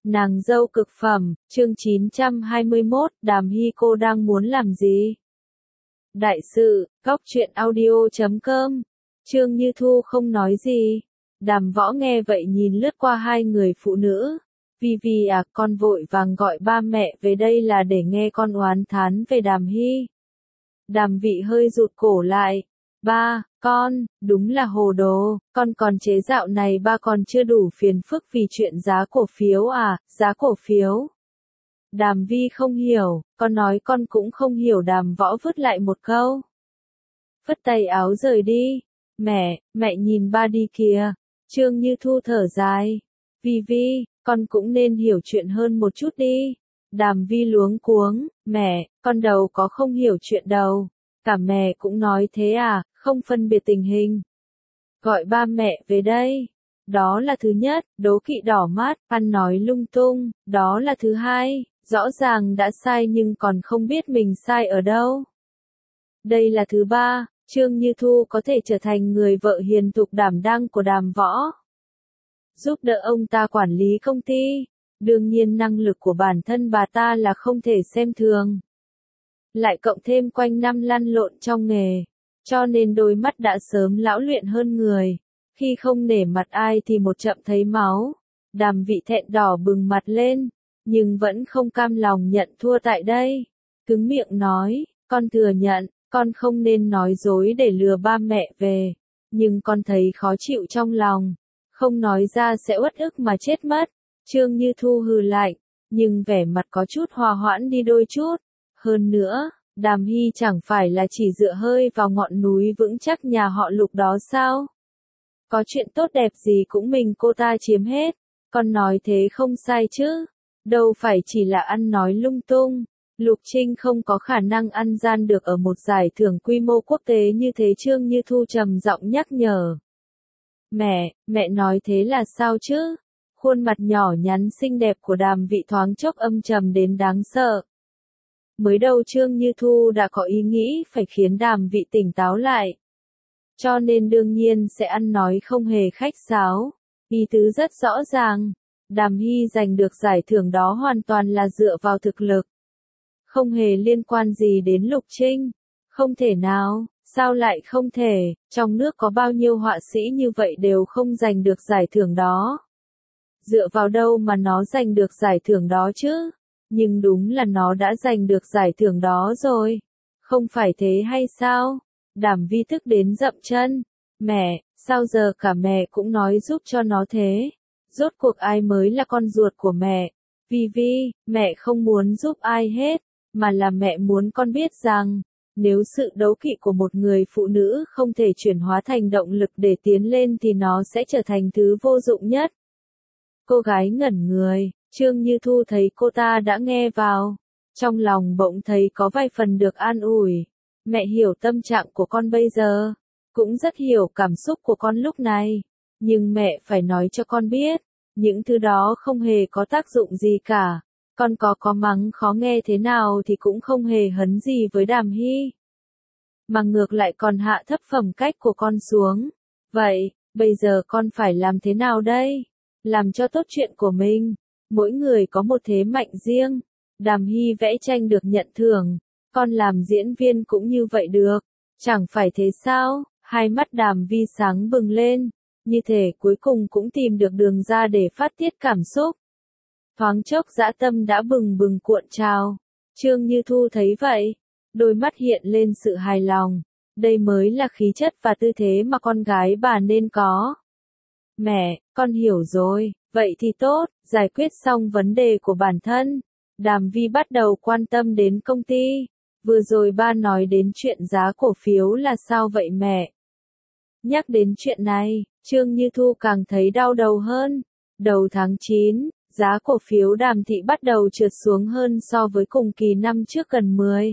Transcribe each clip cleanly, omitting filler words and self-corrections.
Nàng dâu cực phẩm, chương 921, Đàm Hy cô đang muốn làm gì? Đại sự, góc truyện audio.com, Trương Như Thu không nói gì. Đàm Võ nghe vậy nhìn lướt qua hai người phụ nữ. Vi à, con vội vàng gọi ba mẹ về đây là để nghe con oán thán về Đàm Hy. Đàm Vị hơi rụt cổ lại. Ba, con, đúng là hồ đồ, con còn chế dạo này ba còn chưa đủ phiền phức vì chuyện giá cổ phiếu à, giá cổ phiếu. Đàm Vi không hiểu, con nói con cũng không hiểu. Đàm Võ vứt lại một câu. Phất tay áo rời đi. Mẹ nhìn ba đi kìa. Trương Như Thu thở dài. Vi, con cũng nên hiểu chuyện hơn một chút đi. Đàm Vi luống cuống, mẹ, con đầu có không hiểu chuyện đâu. Cả mẹ cũng nói thế à, không phân biệt tình hình. Gọi ba mẹ về đây. Đó là thứ nhất, đố kỵ đỏ mắt, ăn nói lung tung. Đó là thứ hai, rõ ràng đã sai nhưng còn không biết mình sai ở đâu. Đây là thứ ba, Trương Như Thu có thể trở thành người vợ hiền thục đảm đang của Đàm Võ. Giúp đỡ ông ta quản lý công ty. Đương nhiên năng lực của bản thân bà ta là không thể xem thường. Lại cộng thêm quanh năm lăn lộn trong nghề. Cho nên đôi mắt đã sớm lão luyện hơn người. Khi không nể mặt ai thì một chậm thấy máu. Đàm Vị thẹn đỏ bừng mặt lên. Nhưng vẫn không cam lòng nhận thua tại đây. Cứng miệng nói, con thừa nhận, con không nên nói dối để lừa ba mẹ về. Nhưng con thấy khó chịu trong lòng. Không nói ra sẽ uất ức mà chết mất. Trương Như Thu hừ lạnh, nhưng vẻ mặt có chút hòa hoãn đi đôi chút. Hơn nữa, Đàm Hy chẳng phải là chỉ dựa hơi vào ngọn núi vững chắc nhà họ Lục đó sao? Có chuyện tốt đẹp gì cũng mình cô ta chiếm hết. Con nói thế không sai chứ? Đâu phải chỉ là ăn nói lung tung. Lục Trinh không có khả năng ăn gian được ở một giải thưởng quy mô quốc tế như thế. Trương Như Thu trầm giọng nhắc nhở. Mẹ nói thế là sao chứ? Khuôn mặt nhỏ nhắn xinh đẹp của Đàm Vị thoáng chốc âm trầm đến đáng sợ. Mới đầu Trương Như Thu đã có ý nghĩ phải khiến Đàm Vị tỉnh táo lại. Cho nên đương nhiên sẽ ăn nói không hề khách sáo. Ý tứ rất rõ ràng. Đàm Hy giành được giải thưởng đó hoàn toàn là dựa vào thực lực. Không hề liên quan gì đến Lục Trinh. Không thể nào, sao lại không thể, trong nước có bao nhiêu họa sĩ như vậy đều không giành được giải thưởng đó. Dựa vào đâu mà nó giành được giải thưởng đó chứ? Nhưng đúng là nó đã giành được giải thưởng đó rồi. Không phải thế hay sao? Đàm Vi tức đến dậm chân. Mẹ, sao giờ cả mẹ cũng nói giúp cho nó thế? Rốt cuộc ai mới là con ruột của mẹ? Vi, mẹ không muốn giúp ai hết, mà là mẹ muốn con biết rằng, nếu sự đố kỵ của một người phụ nữ không thể chuyển hóa thành động lực để tiến lên thì nó sẽ trở thành thứ vô dụng nhất. Cô gái ngẩn người, Trương Như Thu thấy cô ta đã nghe vào. Trong lòng bỗng thấy có vài phần được an ủi. Mẹ hiểu tâm trạng của con bây giờ. Cũng rất hiểu cảm xúc của con lúc này. Nhưng mẹ phải nói cho con biết. Những thứ đó không hề có tác dụng gì cả. Con có mắng khó nghe thế nào thì cũng không hề hấn gì với Đàm Hy. Mà ngược lại còn hạ thấp phẩm cách của con xuống. Vậy, bây giờ con phải làm thế nào đây? Làm cho tốt chuyện của mình. Mỗi người có một thế mạnh riêng. Đàm Hy vẽ tranh được nhận thưởng. Con làm diễn viên cũng như vậy được. Chẳng phải thế sao? Hai mắt Đàm Vi sáng bừng lên. Như thể cuối cùng cũng tìm được đường ra để phát tiết cảm xúc. Thoáng chốc dã tâm đã bừng bừng cuộn trào. Trương Như Thu thấy vậy. Đôi mắt hiện lên sự hài lòng. Đây mới là khí chất và tư thế mà con gái bà nên có. Mẹ, con hiểu rồi. Vậy thì tốt, giải quyết xong vấn đề của bản thân. Đàm Vi bắt đầu quan tâm đến công ty. Vừa rồi ba nói đến chuyện giá cổ phiếu là sao vậy mẹ? Nhắc đến chuyện này, Trương Như Thu càng thấy đau đầu hơn. Đầu tháng 9, giá cổ phiếu Đàm thị bắt đầu trượt xuống hơn so với cùng kỳ năm trước gần 10.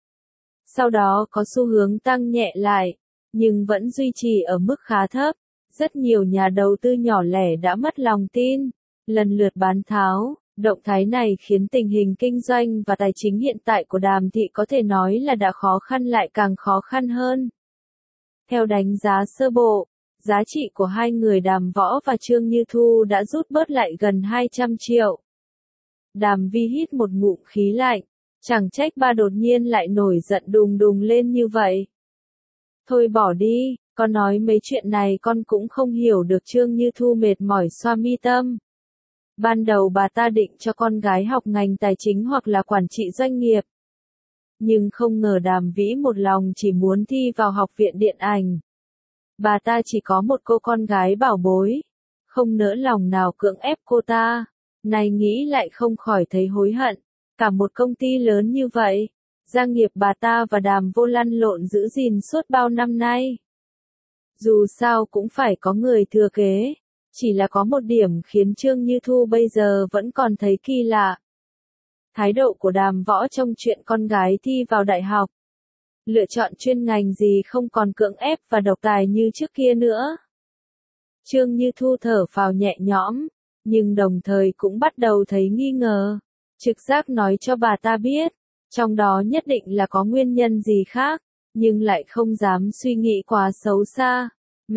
Sau đó có xu hướng tăng nhẹ lại, nhưng vẫn duy trì ở mức khá thấp. Rất nhiều nhà đầu tư nhỏ lẻ đã mất lòng tin, lần lượt bán tháo. Động thái này khiến tình hình kinh doanh và tài chính hiện tại của Đàm thị có thể nói là đã khó khăn lại càng khó khăn hơn. Theo đánh giá sơ bộ, giá trị của hai người Đàm Võ và Trương Như Thu đã rút bớt lại gần 200 triệu. Đàm vi hít một ngụm khí lạnh, chẳng trách ba đột nhiên lại nổi giận đùng đùng lên như vậy. Thôi bỏ đi, con nói mấy chuyện này con cũng không hiểu được. Trương Như Thu mệt mỏi xoa mi tâm. Ban đầu bà ta định cho con gái học ngành tài chính hoặc là quản trị doanh nghiệp. Nhưng không ngờ Đàm Vĩ một lòng chỉ muốn thi vào học viện điện ảnh. Bà ta chỉ có một cô con gái bảo bối, không nỡ lòng nào cưỡng ép cô ta. Này nghĩ lại không khỏi thấy hối hận. Cả một công ty lớn như vậy, gia nghiệp bà ta và Đàm Vô lăn lộn giữ gìn suốt bao năm nay. Dù sao cũng phải có người thừa kế, chỉ là có một điểm khiến Trương Như Thu bây giờ vẫn còn thấy kỳ lạ. Thái độ của Đàm Võ trong chuyện con gái thi vào đại học. Lựa chọn chuyên ngành gì không còn cưỡng ép và độc tài như trước kia nữa. Trương Như Thu thở phào nhẹ nhõm, nhưng đồng thời cũng bắt đầu thấy nghi ngờ. Trực giác nói cho bà ta biết, trong đó nhất định là có nguyên nhân gì khác, nhưng lại không dám suy nghĩ quá xấu xa.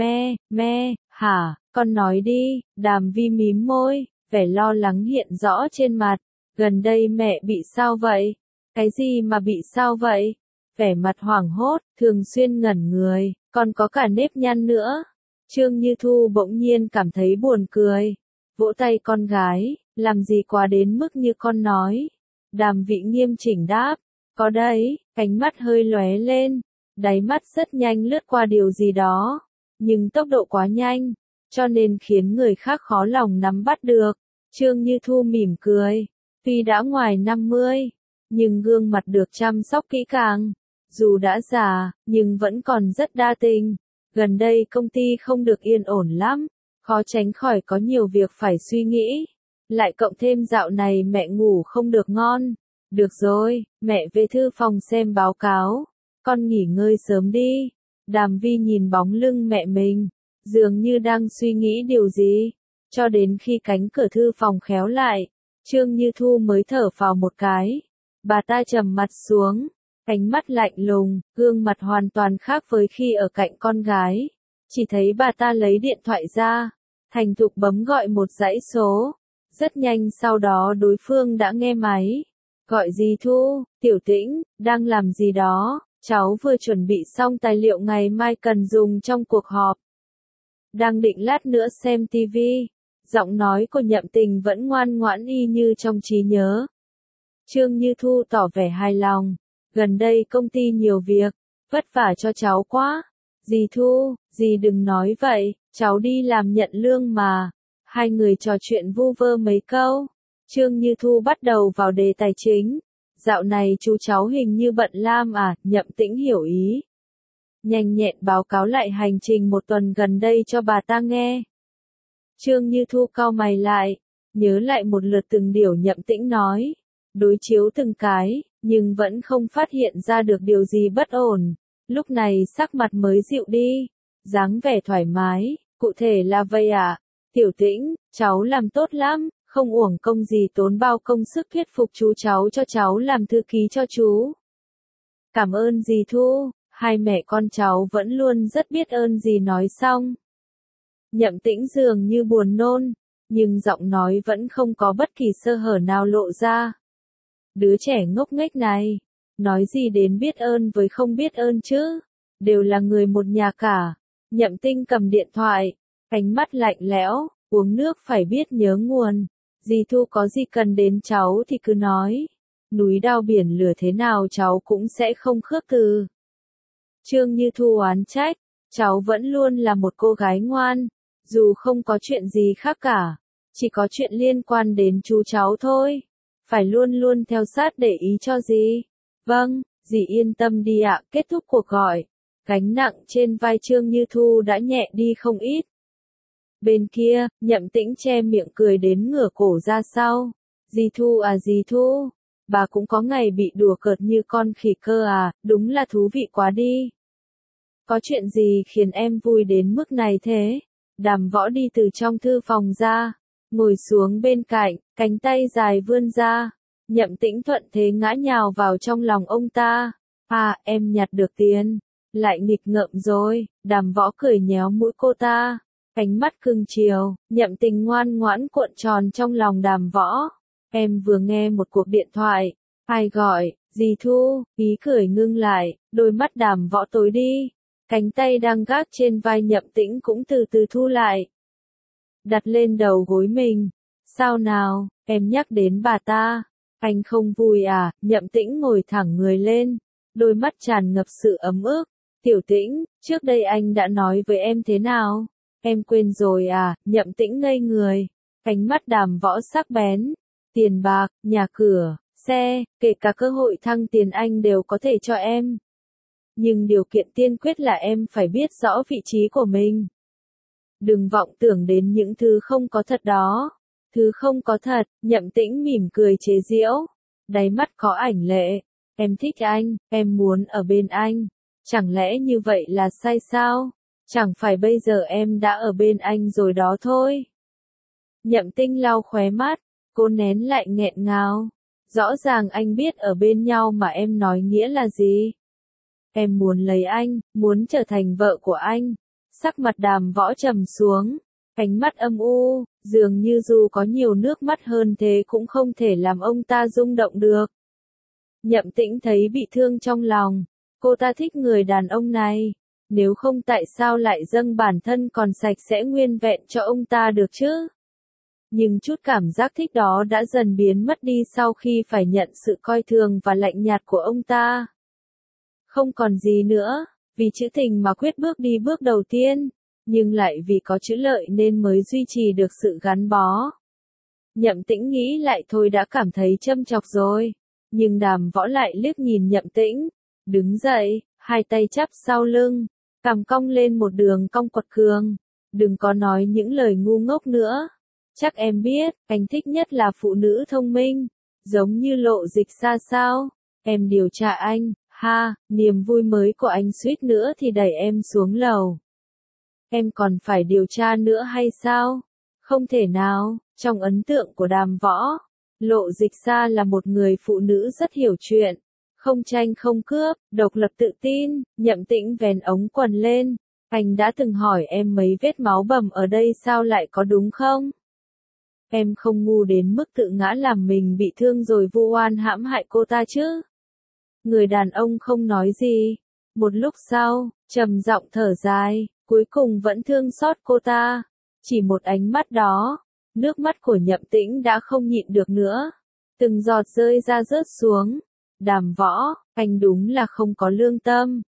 Hả, con nói đi. Đàm Vi mím môi, vẻ lo lắng hiện rõ trên mặt. Gần đây mẹ bị sao vậy? Cái gì mà bị sao vậy? Vẻ mặt hoảng hốt, thường xuyên ngẩn người, còn có cả nếp nhăn nữa. Trương Như Thu bỗng nhiên cảm thấy buồn cười. Vỗ tay con gái, làm gì quá đến mức như con nói. Đàm Vĩ nghiêm chỉnh đáp, có đấy, cánh mắt hơi lóe lên, đáy mắt rất nhanh lướt qua điều gì đó, nhưng tốc độ quá nhanh, cho nên khiến người khác khó lòng nắm bắt được. Trương Như Thu mỉm cười, tuy đã ngoài 50, nhưng gương mặt được chăm sóc kỹ càng, dù đã già, nhưng vẫn còn rất đa tình. Gần đây công ty không được yên ổn lắm, khó tránh khỏi có nhiều việc phải suy nghĩ. Lại cộng thêm dạo này mẹ ngủ không được ngon. Được rồi, mẹ về thư phòng xem báo cáo. Con nghỉ ngơi sớm đi. Đàm Vi nhìn bóng lưng mẹ mình, dường như đang suy nghĩ điều gì. Cho đến khi cánh cửa thư phòng khéo lại, Trương Như Thu mới thở phào một cái. Bà ta trầm mặt xuống, ánh mắt lạnh lùng, gương mặt hoàn toàn khác với khi ở cạnh con gái. Chỉ thấy bà ta lấy điện thoại ra, thành thục bấm gọi một dãy số. Rất nhanh sau đó đối phương đã nghe máy. Gọi gì Thu, Tiểu Tĩnh, đang làm gì đó, cháu vừa chuẩn bị xong tài liệu ngày mai cần dùng trong cuộc họp. Đang định lát nữa xem tivi. Giọng nói của Nhậm Tình vẫn ngoan ngoãn y như trong trí nhớ. Trương Như Thu tỏ vẻ hài lòng. Gần đây công ty nhiều việc, vất vả cho cháu quá. Dì Thu, dì đừng nói vậy, cháu đi làm nhận lương mà. Hai người trò chuyện vu vơ mấy câu. Trương Như Thu bắt đầu vào đề tài chính. Dạo này chú cháu hình như bận lam à, Nhậm Tĩnh hiểu ý. Nhanh nhẹn báo cáo lại hành trình một tuần gần đây cho bà ta nghe. Trương Như Thu cau mày lại, nhớ lại một lượt từng điều Nhậm Tĩnh nói. Đối chiếu từng cái, nhưng vẫn không phát hiện ra được điều gì bất ổn. Lúc này sắc mặt mới dịu đi, dáng vẻ thoải mái, cụ thể là vậy à? Tiểu Tĩnh, cháu làm tốt lắm, không uổng công gì tốn bao công sức thuyết phục chú cháu cho cháu làm thư ký cho chú. Cảm ơn dì Thu, hai mẹ con cháu vẫn luôn rất biết ơn dì nói xong. Nhậm Tĩnh dường như buồn nôn, nhưng giọng nói vẫn không có bất kỳ sơ hở nào lộ ra. Đứa trẻ ngốc nghếch này, nói gì đến biết ơn với không biết ơn chứ, đều là người một nhà cả. Nhậm Tinh cầm điện thoại, ánh mắt lạnh lẽo, uống nước phải biết nhớ nguồn. Dì Thu có gì cần đến cháu thì cứ nói. Núi đao biển lửa thế nào cháu cũng sẽ không khước từ. Trương Như Thu oán trách, cháu vẫn luôn là một cô gái ngoan, dù không có chuyện gì khác cả, chỉ có chuyện liên quan đến chú cháu thôi. Phải luôn luôn theo sát để ý cho dì. Vâng, dì yên tâm đi ạ. Kết thúc cuộc gọi, gánh nặng trên vai Trương Như Thu đã nhẹ đi không ít. Bên kia, Nhậm Tĩnh che miệng cười đến ngửa cổ ra sau. Dì Thu à dì Thu, bà cũng có ngày bị đùa cợt như con khỉ cơ à, đúng là thú vị quá đi. Có chuyện gì khiến em vui đến mức này thế? Đàm Võ đi từ trong thư phòng ra, ngồi xuống bên cạnh, cánh tay dài vươn ra. Nhậm Tĩnh thuận thế ngã nhào vào trong lòng ông ta. À, em nhặt được tiền, lại nghịch ngợm rồi. Đàm Võ cười nhéo mũi cô ta, ánh mắt cưng chiều. Nhậm Tình ngoan ngoãn cuộn tròn trong lòng Đàm Võ. Em vừa nghe một cuộc điện thoại. Ai gọi, dì Thu, ý cười ngưng lại, đôi mắt Đàm Võ tối đi. Cánh tay đang gác trên vai Nhậm Tĩnh cũng từ từ thu lại. Đặt lên đầu gối mình. Sao nào, em nhắc đến bà ta. Anh không vui à? Nhậm Tĩnh ngồi thẳng người lên. Đôi mắt tràn ngập sự ấm ức. Tiểu Tĩnh, trước đây anh đã nói với em thế nào? Em quên rồi à? Nhậm Tĩnh ngây người. Ánh mắt Đàm Võ sắc bén. Tiền bạc, nhà cửa, xe, kể cả cơ hội thăng tiền anh đều có thể cho em. Nhưng điều kiện tiên quyết là em phải biết rõ vị trí của mình. Đừng vọng tưởng đến những thứ không có thật đó. Thứ không có thật, Nhậm Tĩnh mỉm cười chế giễu. Đáy mắt có ảnh lệ. Em thích anh, em muốn ở bên anh. Chẳng lẽ như vậy là sai sao? Chẳng phải bây giờ em đã ở bên anh rồi đó thôi. Nhậm Tinh lau khóe mắt, cô nén lại nghẹn ngào. Rõ ràng anh biết ở bên nhau mà em nói nghĩa là gì. Em muốn lấy anh, muốn trở thành vợ của anh. Sắc mặt Đàm Võ trầm xuống, ánh mắt âm u, dường như dù có nhiều nước mắt hơn thế cũng không thể làm ông ta rung động được. Nhậm Tĩnh thấy bị thương trong lòng, cô ta thích người đàn ông này, nếu không tại sao lại dâng bản thân còn sạch sẽ nguyên vẹn cho ông ta được chứ? Nhưng chút cảm giác thích đó đã dần biến mất đi sau khi phải nhận sự coi thường và lạnh nhạt của ông ta. Không còn gì nữa, vì chữ tình mà quyết bước đi bước đầu tiên, nhưng lại vì có chữ lợi nên mới duy trì được sự gắn bó. Nhậm Tĩnh nghĩ lại thôi đã cảm thấy châm chọc rồi, nhưng Đàm Võ lại liếc nhìn Nhậm Tĩnh, đứng dậy, hai tay chắp sau lưng, cằm cong lên một đường cong quật cường. Đừng có nói những lời ngu ngốc nữa. Chắc em biết, anh thích nhất là phụ nữ thông minh, giống như Lộ Dịch Sa sao? Em điều tra anh, ha, niềm vui mới của anh suýt nữa thì đẩy em xuống lầu. Em còn phải điều tra nữa hay sao? Không thể nào, trong ấn tượng của Đàm Võ, Lộ Dịch Sa là một người phụ nữ rất hiểu chuyện, không tranh không cướp, độc lập tự tin. Nhậm Tĩnh vén ống quần lên. Anh đã từng hỏi em mấy vết máu bầm ở đây sao lại có đúng không? Em không ngu đến mức tự ngã làm mình bị thương rồi vu oan hãm hại cô ta chứ? Người đàn ông không nói gì. Một lúc sau, trầm giọng thở dài, cuối cùng vẫn thương xót cô ta. Chỉ một ánh mắt đó, nước mắt của Nhậm Tĩnh đã không nhịn được nữa. Từng giọt rơi ra rớt xuống. Đàm Võ, anh đúng là không có lương tâm.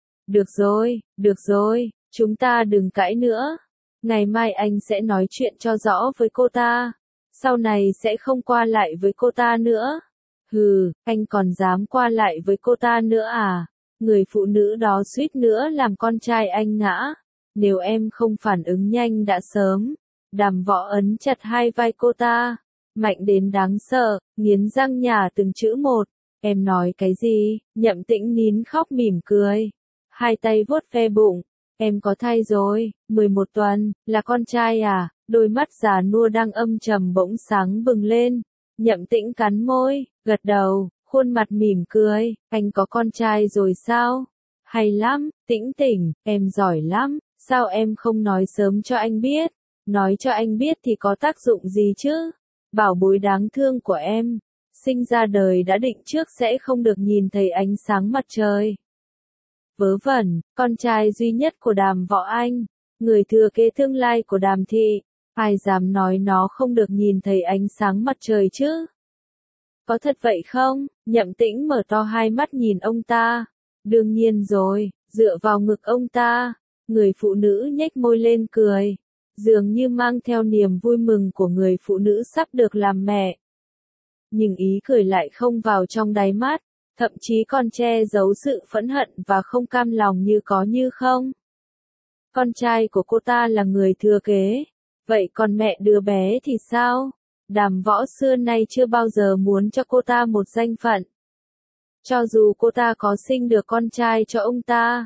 Được rồi, chúng ta đừng cãi nữa. Ngày mai anh sẽ nói chuyện cho rõ với cô ta. Sau này sẽ không qua lại với cô ta nữa. Hừ, anh còn dám qua lại với cô ta nữa à? Người phụ nữ đó suýt nữa làm con trai anh ngã. Nếu em không phản ứng nhanh đã sớm. Đàm Võ ấn chặt hai vai cô ta. Mạnh đến đáng sợ, nghiến răng nhả từng chữ một. Em nói cái gì? Nhậm Tĩnh nín khóc mỉm cười. Hai tay vuốt ve bụng. Em có thai rồi, 11 tuần, là con trai à? Đôi mắt già nua đang âm trầm bỗng sáng bừng lên. Nhậm Tĩnh cắn môi, gật đầu, khuôn mặt mỉm cười. Anh có con trai rồi sao? Hay lắm, Tĩnh Tỉnh, em giỏi lắm. Sao em không nói sớm cho anh biết? Nói cho anh biết thì có tác dụng gì chứ? Bảo bối đáng thương của em, sinh ra đời đã định trước sẽ không được nhìn thấy ánh sáng mặt trời. Vớ vẩn, con trai duy nhất của Đàm Võ Anh, người thừa kế tương lai của Đàm Thị, ai dám nói nó không được nhìn thấy ánh sáng mặt trời chứ? Có thật vậy không? Nhậm Tĩnh mở to hai mắt nhìn ông ta. Đương nhiên rồi, dựa vào ngực ông ta, người phụ nữ nhếch môi lên cười, dường như mang theo niềm vui mừng của người phụ nữ sắp được làm mẹ. Nhưng ý cười lại không vào trong đáy mắt, thậm chí còn che giấu sự phẫn hận và không cam lòng như có như không. Con trai của cô ta là người thừa kế, vậy còn mẹ đứa bé thì sao? Đàm Võ xưa nay chưa bao giờ muốn cho cô ta một danh phận. Cho dù cô ta có sinh được con trai cho ông ta.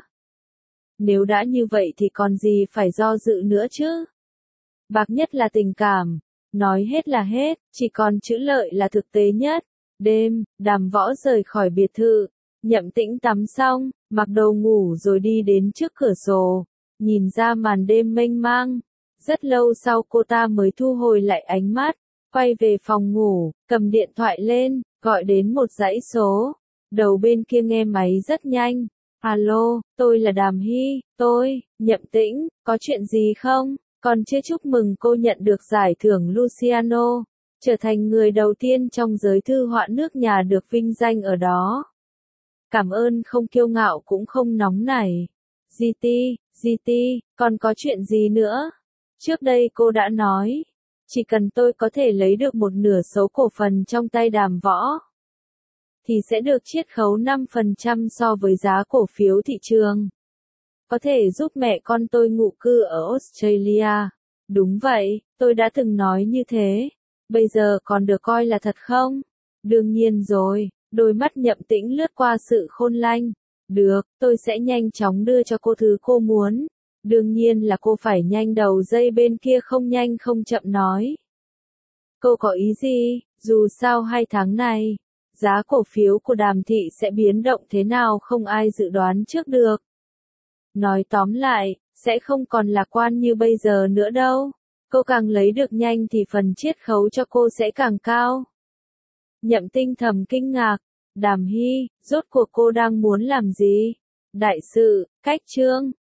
Nếu đã như vậy thì còn gì phải do dự nữa chứ? Bạc nhất là tình cảm, nói hết là hết, chỉ còn chữ lợi là thực tế nhất. Đêm, Đàm Võ rời khỏi biệt thự, Nhậm Tĩnh tắm xong, mặc đồ ngủ rồi đi đến trước cửa sổ, nhìn ra màn đêm mênh mang. Rất lâu sau cô ta mới thu hồi lại ánh mắt, Quay về phòng ngủ, cầm điện thoại lên, gọi đến một dãy số. Đầu bên kia nghe máy rất nhanh. Alo, tôi là Đàm Hy, Nhậm Tĩnh, có chuyện gì không? Còn chưa chúc mừng cô nhận được giải thưởng Luciano, trở thành người đầu tiên trong giới thư họa nước nhà được vinh danh ở đó. Cảm ơn không kiêu ngạo cũng không nóng nảy. GT, còn có chuyện gì nữa? Trước đây cô đã nói, chỉ cần tôi có thể lấy được một nửa số cổ phần trong tay Đàm Võ, thì sẽ được chiết khấu 5% so với giá cổ phiếu thị trường. Có thể giúp mẹ con tôi ngụ cư ở Australia. Đúng vậy, tôi đã từng nói như thế. Bây giờ còn được coi là thật không? Đương nhiên rồi, đôi mắt Nhậm Tĩnh lướt qua sự khôn lanh. Được, tôi sẽ nhanh chóng đưa cho cô thứ cô muốn. Đương nhiên là cô phải nhanh, đầu dây bên kia không nhanh không chậm nói. Cô có ý gì? Dù sao 2 tháng này, giá cổ phiếu của Đàm thị sẽ biến động thế nào không ai dự đoán trước được. Nói tóm lại, sẽ không còn lạc quan như bây giờ nữa đâu. Cô càng lấy được nhanh thì phần chiết khấu cho cô sẽ càng cao. Nhậm Tinh thầm kinh ngạc. Đàm Hy, rốt cuộc cô đang muốn làm gì? Đại sự, cách chương.